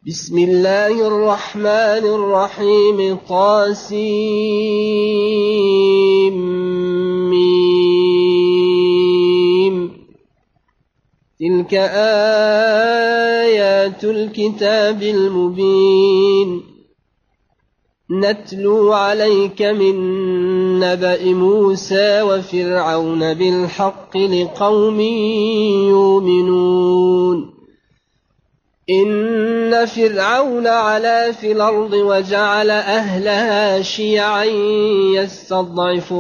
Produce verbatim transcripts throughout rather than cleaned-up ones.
بسم الله الرحمن الرحيم طاسيم تلك آيات الكتاب المبين نتلو عليك من نبأ موسى وفرعون بالحق لقوم يؤمنون إن فرعون علا في الأرض وجعل أهلها شيعا يستضعف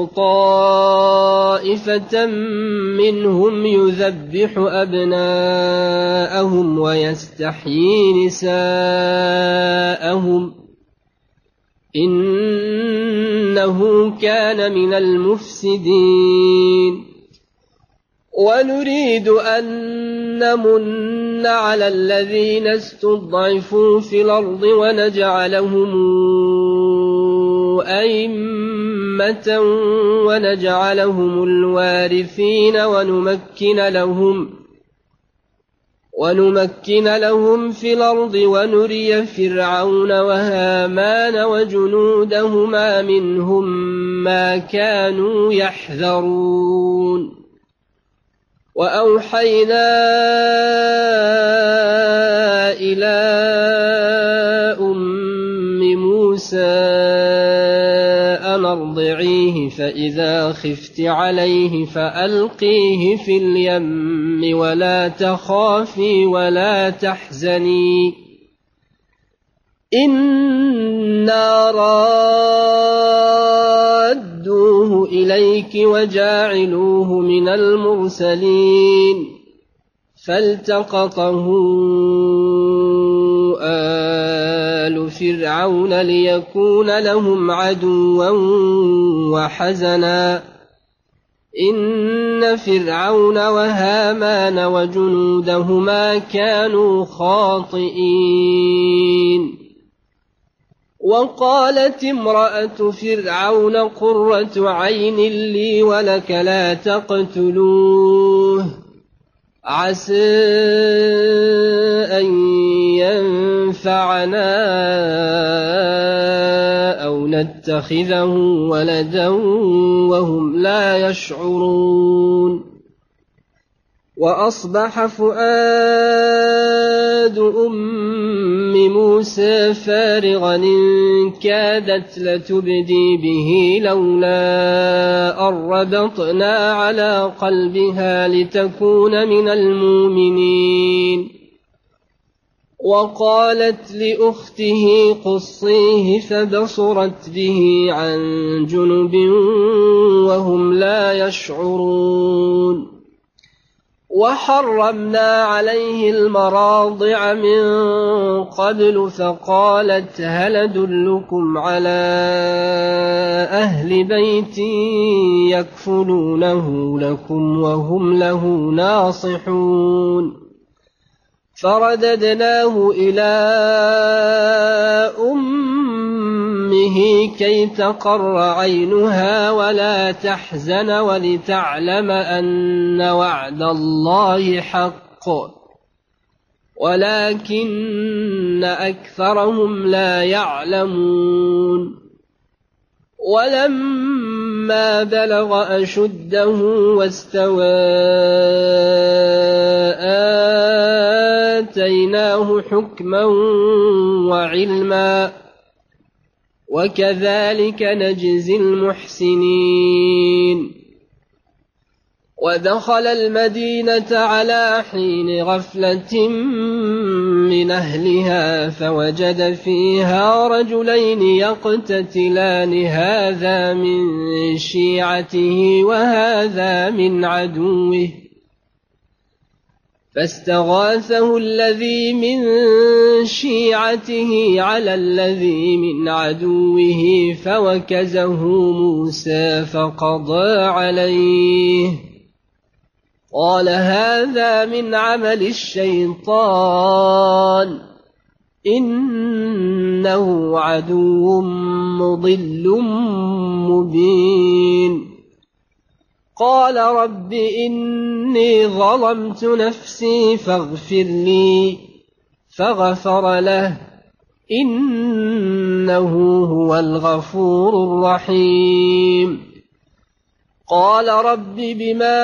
طائفة منهم يذبح أبناءهم ويستحيي نساءهم إنه كان من المفسدين ونريد أن نمن على الذين استضعفوا في الأرض ونجعلهم أئمة ونجعلهم الوارثين ونمكن لهم ونمكن لهم في الأرض ونري فرعون وهامان وجنودهما منهم ما كانوا يحذرون وأوحينا إلى أم موسى أن أرضعيه فإذا خفت عليه فألقيه في اليم ولا تخافي ولا تحزني إنا رادوه إليك وجاعلوه من المرسلين فالتقطه آل فرعون ليكون لهم عدوا وحزنا إن فرعون وهامان وجنودهما كانوا خاطئين وقالت امرأة فرعون قرة عين لي ولك لا تقتلوه عسى أن ينفعنا أو نتخذه ولدا وهم لا يشعرون وأصبح فؤاد أم موسى فارغا إن كادت لتبدي به لولا أن ربطنا على قلبها لتكون من المؤمنين وقالت لأخته قصيه فبصرت به عن جنب وهم لا يشعرون وحرمنا عليه المراضع من قبل فقالت هل أدلكم على أهل بيت يكفلونه لكم وهم له ناصحون فرددناه إلى أمه كي تقر عينها ولا تحزن ولتعلم أن وعد الله حق ولكن أكثرهم لا يعلمون ولما بلغ أشده واستوى آتيناه حكما وعلما وكذلك نجزي المحسنين ودخل المدينة على حين غفلة من أهلها فوجد فيها رجلين يقتتلان هذا من شيعته وهذا من عدوه فاستغاثه الذي من شيعته على الذي من عدوه فوكزه موسى فقضى عليه قال هذا من عمل الشيطان إنه عدو مضل مبين قال رب إني ظلمت نفسي فاغفر لي فغفر له إنه هو الغفور الرحيم قال رب بما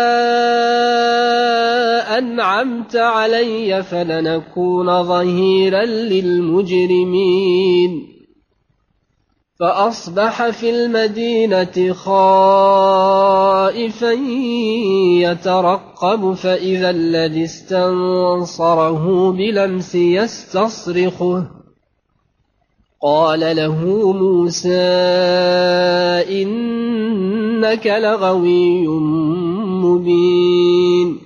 أنعمت علي فلنكون ظهيرا للمجرمين فأصبح في المدينة خائفا يترقب فإذا الذي استنصره بلمس يستصرخه قال له موسى إنك لغوي مبين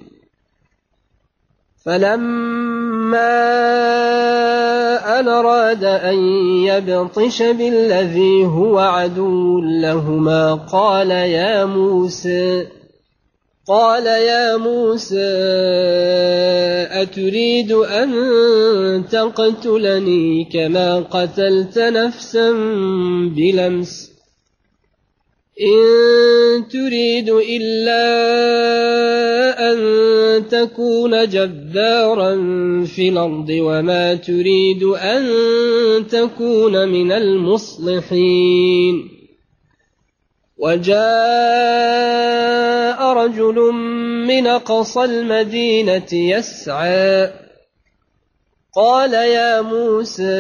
فلما أن أراد أن يبطش بالذي هو عدو لهما قال يا موسى قال يا موسى أتريد أن تقتلني كما قتلت نفسا بلمس إن تريد إلا أن تكون جبارا في الأرض وما تريد أن تكون من المصلحين وجاء رجل من أقصى المدينة يسعى قال يا موسى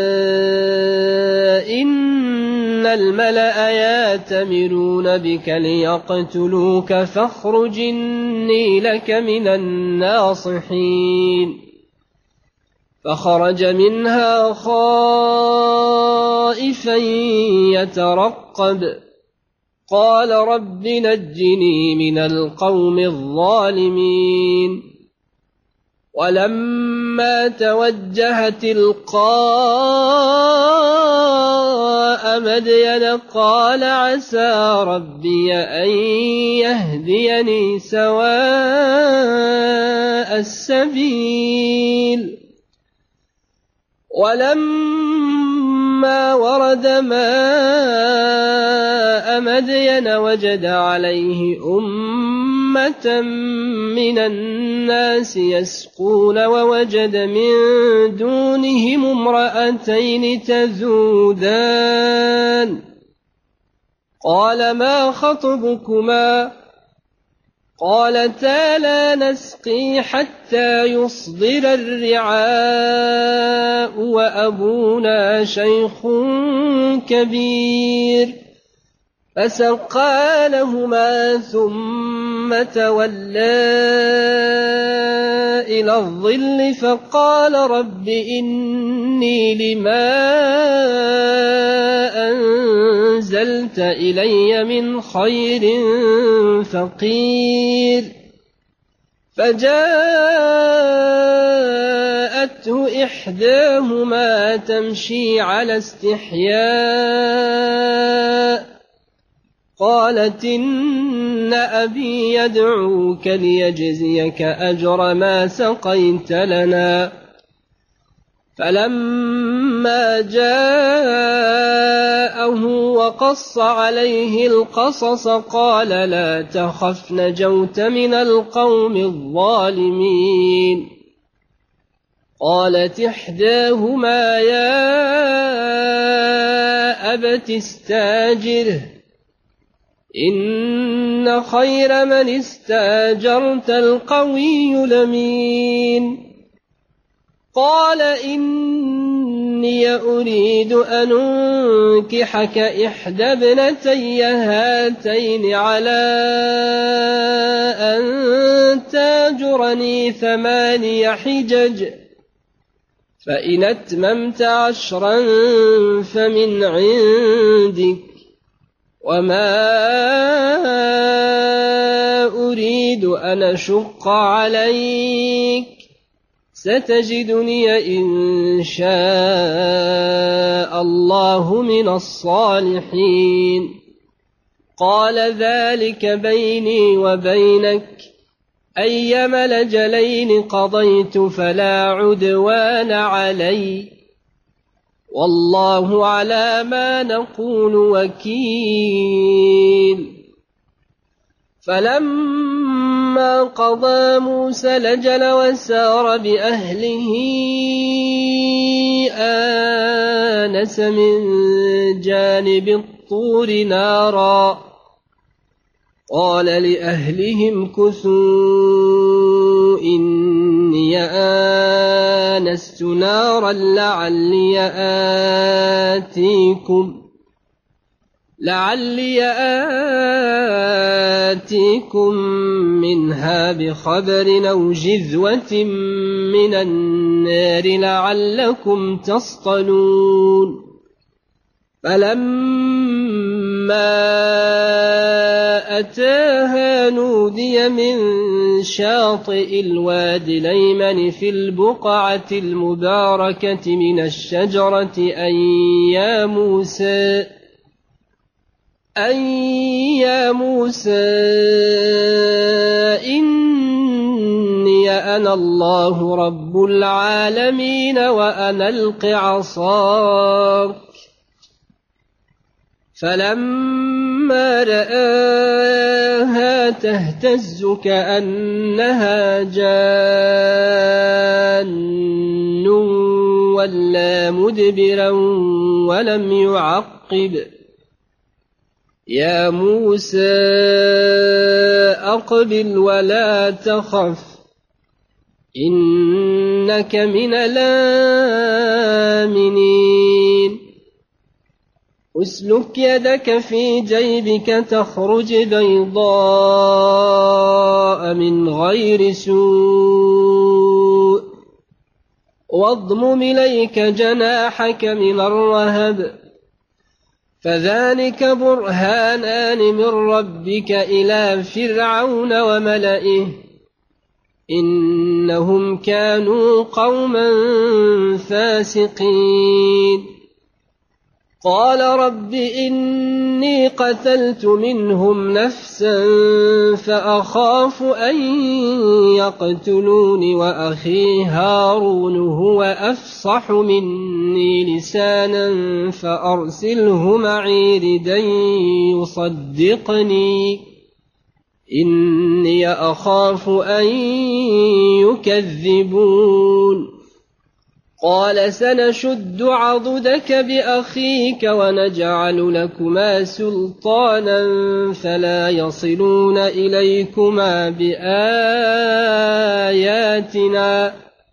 إن الملأ يأتمرون بك ليقتلوك فاخرج إني لك من الناصحين فخرج منها خائفا يترقب قال رب نجني من القوم الظالمين ولما توجه تلقاء مدين قال عسى ربي أن يهديني سواء السبيل ولما ورد ماء مدين وجد عليه أمة من الناس يسقون ووجد من دونهم امرأتين تذودان قال ما خطبكما قالتا لا نسقي حتى يصدر الرعاء وأبونا شيخ كبير فسقى لهما ثم تولى إلى الظل فقال رب إني لما أنزلت إلي من خير فقير فجاءته إحداهما تمشي على استحياء قالت إن أبي يدعوك ليجزيك أجر ما سقيت لنا فلما جاءه وقص عليه القصص قال لا تخف نجوت من القوم الظالمين قالت إحداهما يا أبت استاجره إن خير من استاجرت القوي الأمين قال إني أريد أن أنكحك إحدى ابنتي هاتين على أن تاجرني ثماني حجج فإن أتممت عشرا فمن عندك وما أريد أن أشق عليك ستجدني إن شاء الله من الصالحين قال ذلك بيني وبينك أيما الأجلين قضيت فلا عدوان علي والله على ما نقول وكيل فلما قضى موسى الأجل وسار بأهله آنس من جانب الطور نارا قال لأهلهم كثوا إني آنست نارا لعلي آتيكم لعلي آتيكم منها بخبر أو جذوة من النار لعلكم تصطلون فلما أتاها نودي من شاطئ الوادي الأيمن في البقعة المباركة من الشجرة أن يا موسى أن يا موسى إني أنا الله رب العالمين وأن ألق عصاك فلما رآها تهتز كأنها جان ولا مدبرا ولم يعقب يا موسى أقبل ولا تخف إنك من الآمنين اسلك يدك في جيبك تخرج بيضاء من غير سوء واضمم إليك جناحك من الرهب فذلك برهانان من ربك إلى فرعون وملئه إنهم كانوا قوما فاسقين قال رب إني قتلت منهم نفسا فأخاف أن يقتلون وأخي هارون هو أفصح مني لسانا فأرسله معي ردا يصدقني إني أخاف أن يكذبون قال سنشد عضدك بأخيك ونجعل لكما سلطانا فلا يصلون إليكما بآياتنا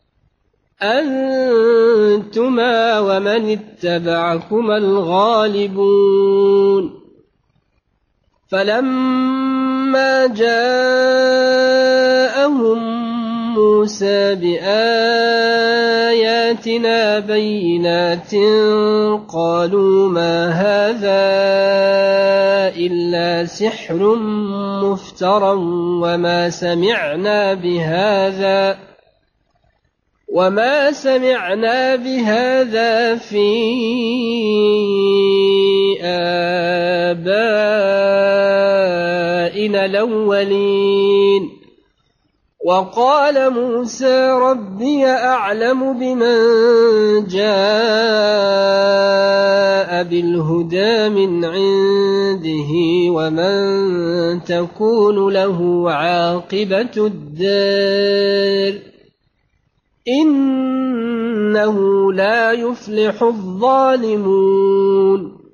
أنتما ومن اتبعكما الغالبون فلما جاءهم موسى بآياتنا بينات قالوا ما هذا إلا سحر مفترى وما سمعنا بهذا وما سمعنا بهذا في آبائنا الأولين وقال موسى ربي أعلم بمن جاء بالهدى من عنده ومن تكون له عاقبة الدار إنه لا يفلح الظالمون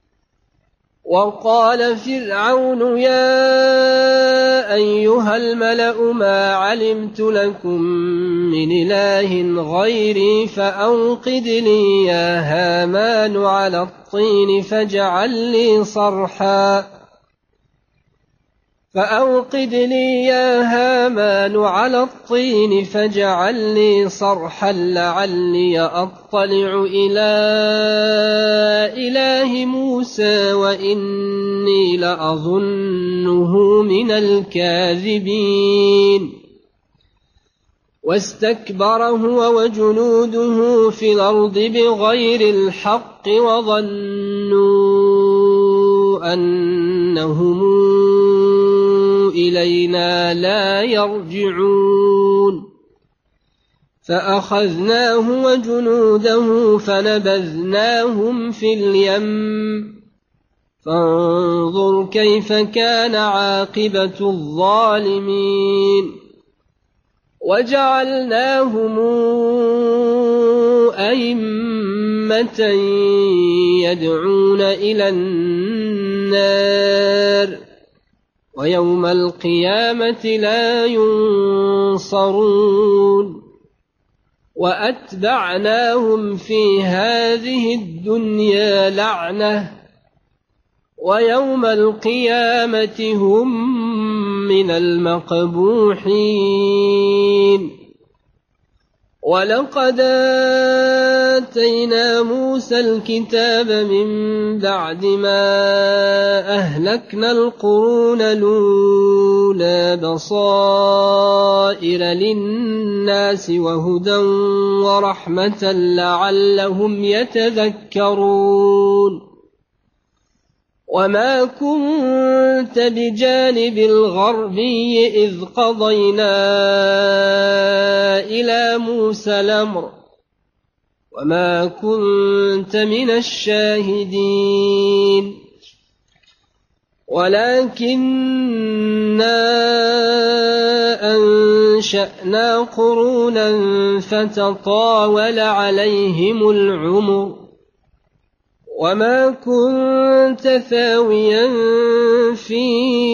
وقال فرعون يا أيها الملأ ما علمت لكم من إله غيري فأوقد لي يا هامان على الطين فاجعل لي صرحا فأوقد لي يا هامان على الطين فاجعل لي صرحا لعلي أطلع إلى إله موسى وإني لأظنه من الكاذبين واستكبر هو وجنوده في الأرض بغير الحق وظنوا أنهم إلينا لا يرجعون فأخذناه وجنوده فنبذناهم في اليم فانظر كيف كان عاقبة الظالمين وجعلناهم أئمة أمة يدعون إلى النار ويوم القيامة لا ينصرون وأتبعناهم في هذه الدنيا لعنة ويوم القيامة هم من المقبوحين ولقد آتينا موسى الكتاب من بعد ما أهلكنا القرون الأولى بصائر للناس وهدى ورحمة لعلهم يتذكرون وما كنت بجانب الغربي إذ قضينا إلى موسى الأمر وما كنت من الشاهدين ولكننا أنشأنا قرونا فتطاول عليهم العمر وما كنت ثاويا في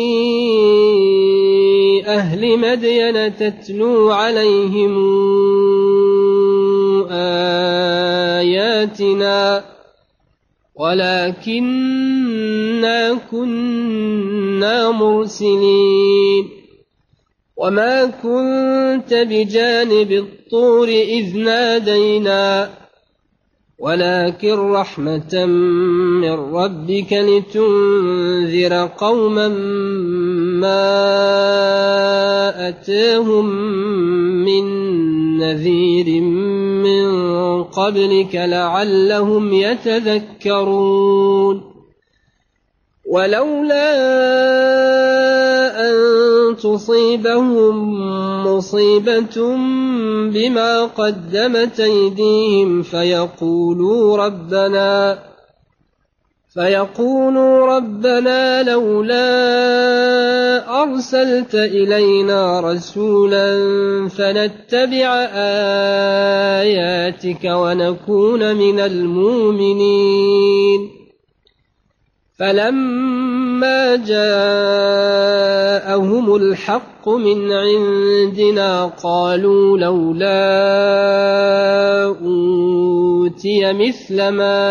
أهل مدين تتلو عليهم آياتنا ولكننا كنا مرسلين وما كنت بجانب الطور إذ نادينا ولكن رحمة من ربك لتنذر قوما ما أتاهم من نذير من قبلك لعلهم يتذكرون ولولا أن تصيبهم مصيبة بما قدمت أيديهم فيقولوا ربنا فيقولوا ربنا لولا أرسلت إلينا رسولا فنتبع آياتك ونكون من المؤمنين فلما جاءهم الحق من عندنا قالوا لولا أوتي مثل ما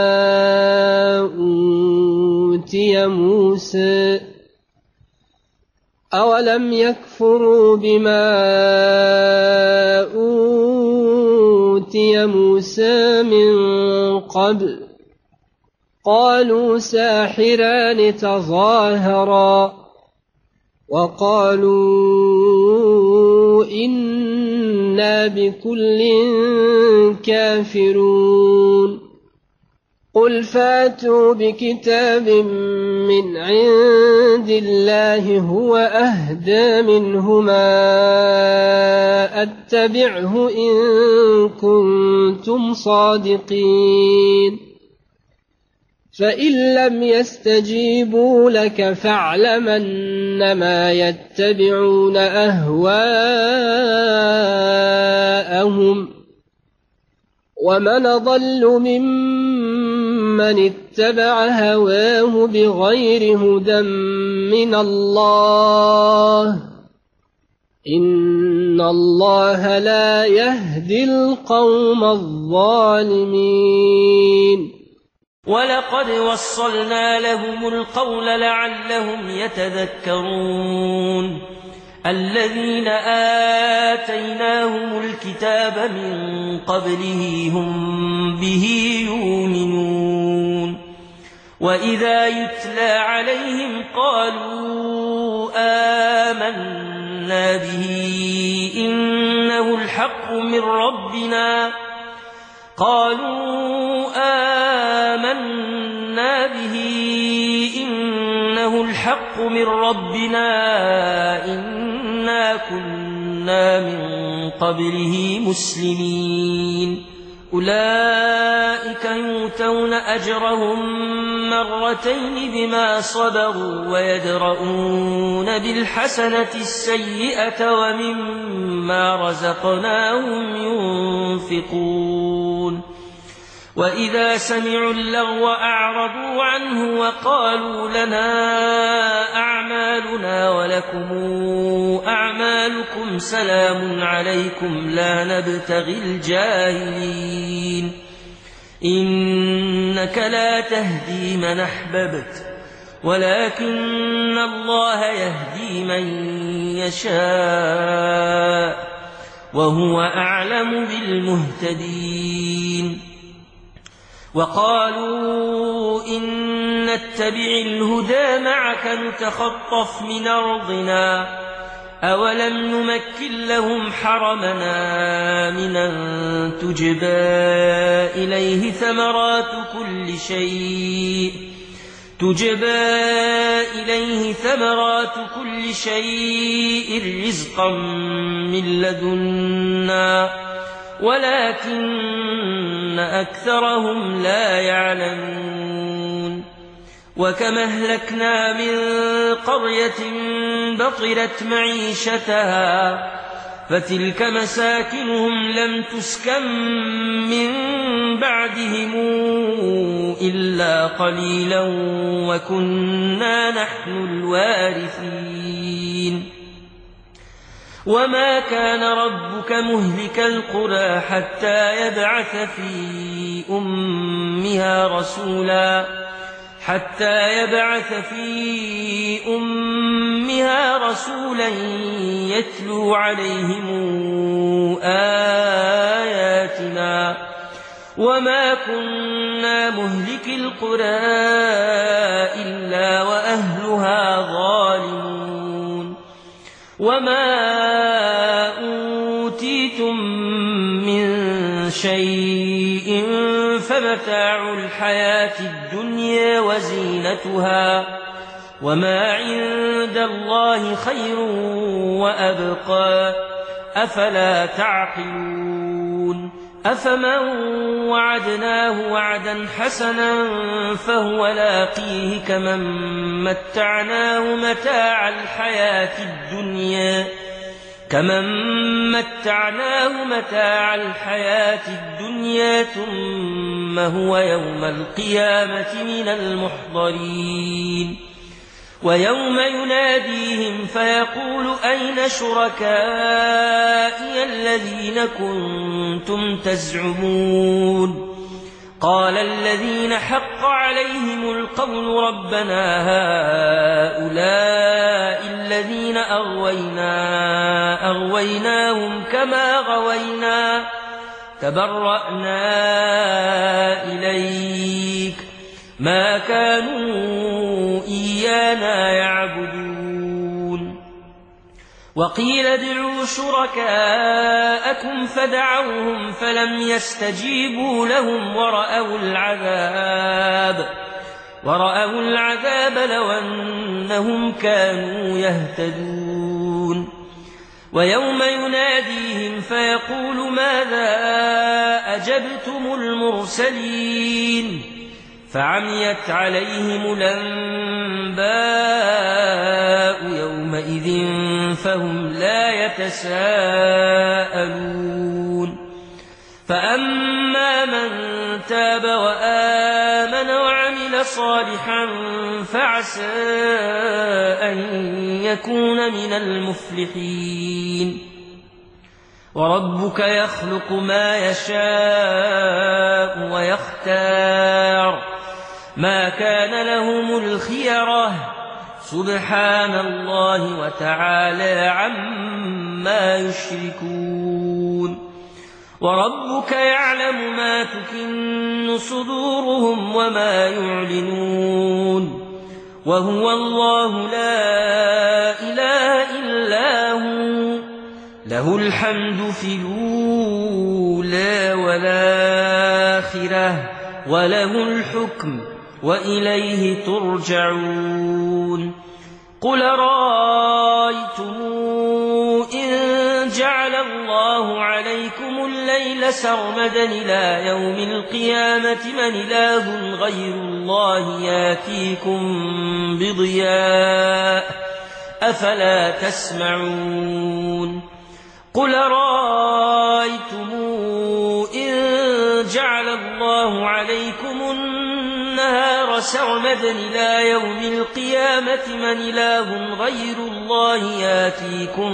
أوتي موسى أولم يكفروا بما أوتي موسى من قبل قالوا ساحران تظاهرا وقالوا إنا بكل كافرون قل فاتوا بكتاب من عند الله هو أهدى منهما أتبعه إن كنتم صادقين فإن لم يستجيبوا لك فاعلم أنما يتبعون أهواءهم ومن أضل ممن اتبع هواه بغير هدى من الله إن الله لا يهدي القوم الظالمين ولقد وصلنا لهم القول لعلهم يتذكرون الذين آتيناهم الكتاب من قبله هم به يؤمنون وإذا يتلى عليهم قالوا آمنا به إنه الحق من ربنا قالوا آمنا به إنه الحق من ربنا إنا كنا من قبله مسلمين أولئك يؤتون أجرهم مرتين بما صبروا ويدرؤون بالحسنة السيئة ومما رزقناهم ينفقون وإذا سمعوا اللغو أعرضوا عنه وقالوا لنا أعمالنا ولكم أعمالكم سلام عليكم لا نبتغي الجاهلين إنك لا تهدي من أحببت ولكن الله يهدي من يشاء وهو أعلم بالمهتدين وقالوا إن نتبع الهدى معك نتخطف من أرضنا أولم نمكن لهم حرمنا آمنا تجبى إليه ثمرات كل شيء تجبى إليه ثمرات كل شيء رزقا من لدنا ولكن أكثرهم لا يعلمون وكم أهلكنا من قرية بطرت معيشتها فتلك مساكنهم لم تسكن من بعدهم إلا قليلا وكنا نحن الوارثين وما كان ربك مهلك القرى حتى يبعث في أمها رسولا حتى يبعث في أمها رسولا يتلو عليهم آياتنا وما كنا مهلك القرى إلا وأهلها ظالمون وما أوتيتم من شيء فمتاع الحياة الدنيا وزينتها وما عند الله خير وأبقى أفلا تعقلون أفمن وعدناه وعدا حسنا فهو لاقيه كمن متعناه متاع الحياة الدنيا كمن متعناه متاع الحياة الدنيا ثم هو يوم القيامة من المحضرين ويوم يناديهم فيقول أين شركائي الذين كنتم تزعمون قال الذين حق عليهم القول ربنا هؤلاء الذين أغوينا أغويناهم كما غوينا تبرأنا إليك ما كانوا إيانا يعبدون وقيل ادعوا شركاءكم فدعوهم فلم يستجيبوا لهم ورأوا العذاب ورأوا العذاب لو أنهم كانوا يهتدون ويوم يناديهم فيقول ماذا أجبتم المرسلين فعميت عليهم الأنباء يومئذ فهم لا يتساءلون فأما من تاب وآمن وعمل صالحا فعسى أن يكون من المفلحين وربك يخلق ما يشاء ويختار ما كان لهم الخيرة سبحان الله وتعالى عما يشركون وربك يعلم ما تكن صدورهم وما يعلنون وهو الله لا إله إلا هو له الحمد في الأولى والآخرة وله الحكم وإليه ترجعون قل رأيتم إن جعل الله عليكم الليل سرمدا إلى يوم القيامة من إله غير الله ياتيكم بضياء أفلا تسمعون قل رأيتم إن جعل الله عليكم النهار سرمدا إلى يوم القيامة من إله غير الله ياتيكم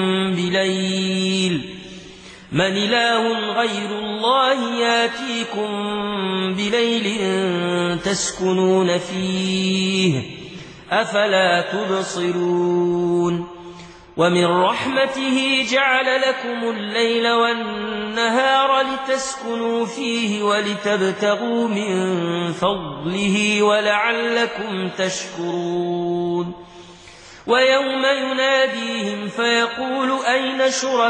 بليل من إله غير الله ياتيكم بليل تسكنون فيه أفلا تبصرون ومن رحمته جعل لكم الليل والنهار لتسكنوا فيه ولتبتغوا من فضله ولعلكم تشكرون ويوم يناديهم فيقول أين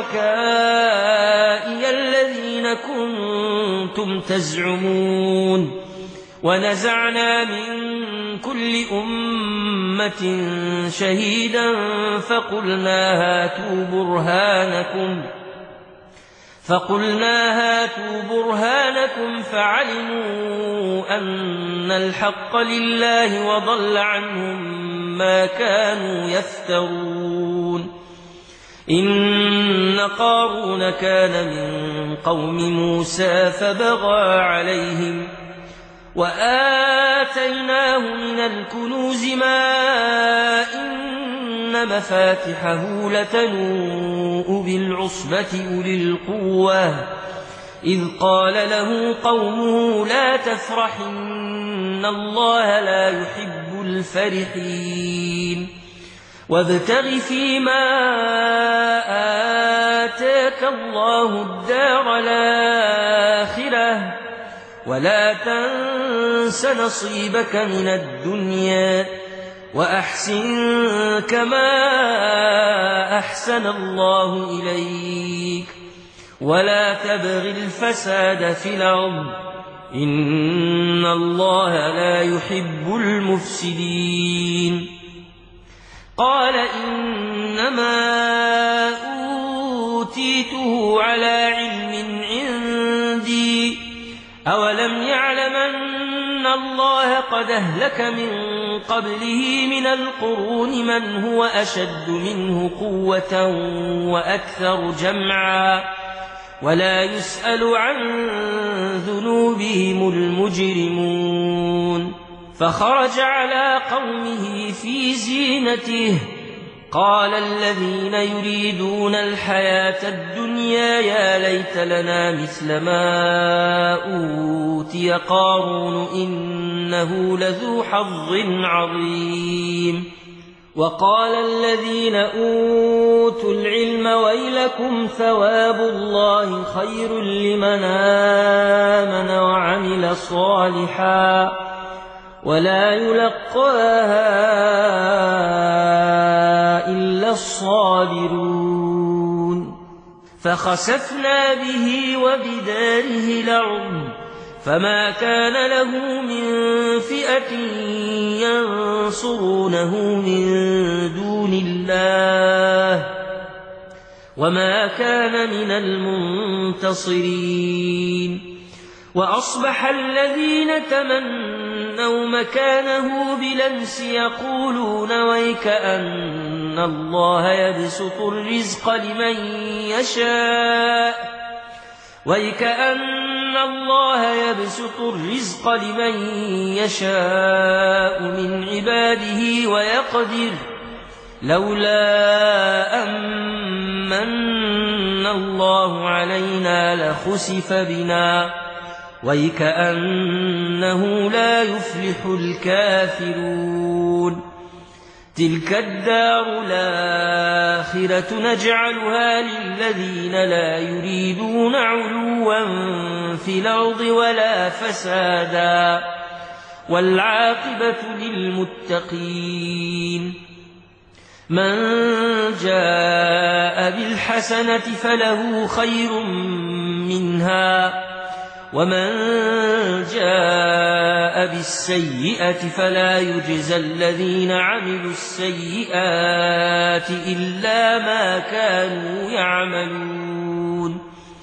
شركائي الذين كنتم تزعمون ونزعنا من كل أمة شهيدا فقلنا هاتوا برهانكم فقلنا هاتوا برهانكم فعلموا أن الحق لله وضل عنهم ما كانوا يفترون إن قارون كان من قوم موسى فبغى عليهم وآتيناه من الكنوز ما إن مفاتحه لتنوء بالعصبة أولي القوة إذ قال له قومه لا تفرح إن الله لا يحب الفرحين وابتغ فيما آتاك الله الدار الآخرة ولا تنس نصيبك من الدنيا وأحسن كما أحسن الله إليك ولا تبغ الفساد في الأرض إن الله لا يحب المفسدين قال إنما أوتيته على علم عندي أولم يعلم أن الله قد أهلك من قبله من القرون من هو أشد منه قوة وأكثر جمعا ولا يسأل عن ذنوبهم المجرمون فخرج على قومه في زينته قال الذين يريدون الحياة الدنيا يا ليت لنا مثل ما أوتي قارون إنه لذو حظ عظيم وقال الذين أوتوا العلم ويلكم ثواب الله خير لمن آمن وعمل صالحا ولا يلقاها إلا الصابرون فخسفنا به وبداره الأرض فما كان له من فئة ينصرونه من دون الله وما كان من المنتصرين وأصبح الذين تمنوا مكانه بلمس يقولون ويك أن الله يبسط الرزق لمن يشاء ويك أن الله يبسط الرزق لمن يشاء من عباده ويقدر لولا أمن الله علينا لخسف بنا ويكأنه لا يفلح الكافرون تلك الدار الآخرة نجعلها للذين لا يريدون علوا في الأرض ولا فسادا والعاقبة للمتقين من جاء بالحسنة فله خير منها ومن جاء بالسيئة فلا يجزى الذين عملوا السيئات إلا ما كانوا يعملون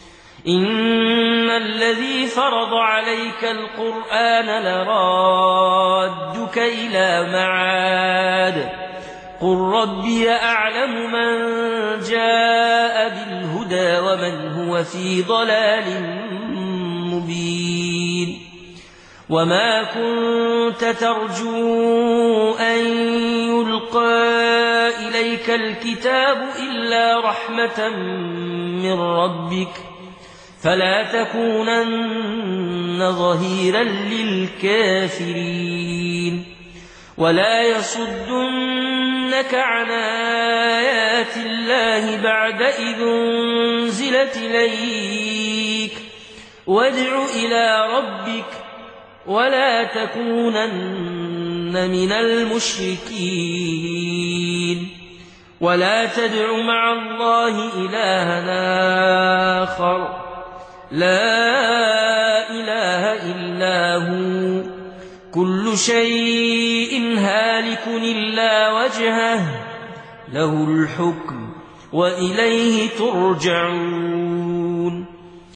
إن الذي فرض عليك القرآن لرادك إلى معاد قل ربي أعلم من جاء بالهدى ومن هو في ضلال مبين مبين وما كنت ترجو أن يلقى إليك الكتاب إلا رحمة من ربك فلا تكونن ظهيرا للكافرين ولا يصدنك عن آيات الله بعد إذ أنزلت إليك وادع إلى ربك ولا تكونن من المشركين ولا تدع مع الله إلها آخر لا إله إلا هو كل شيء هالك إلا وجهه له الحكم وإليه ترجعون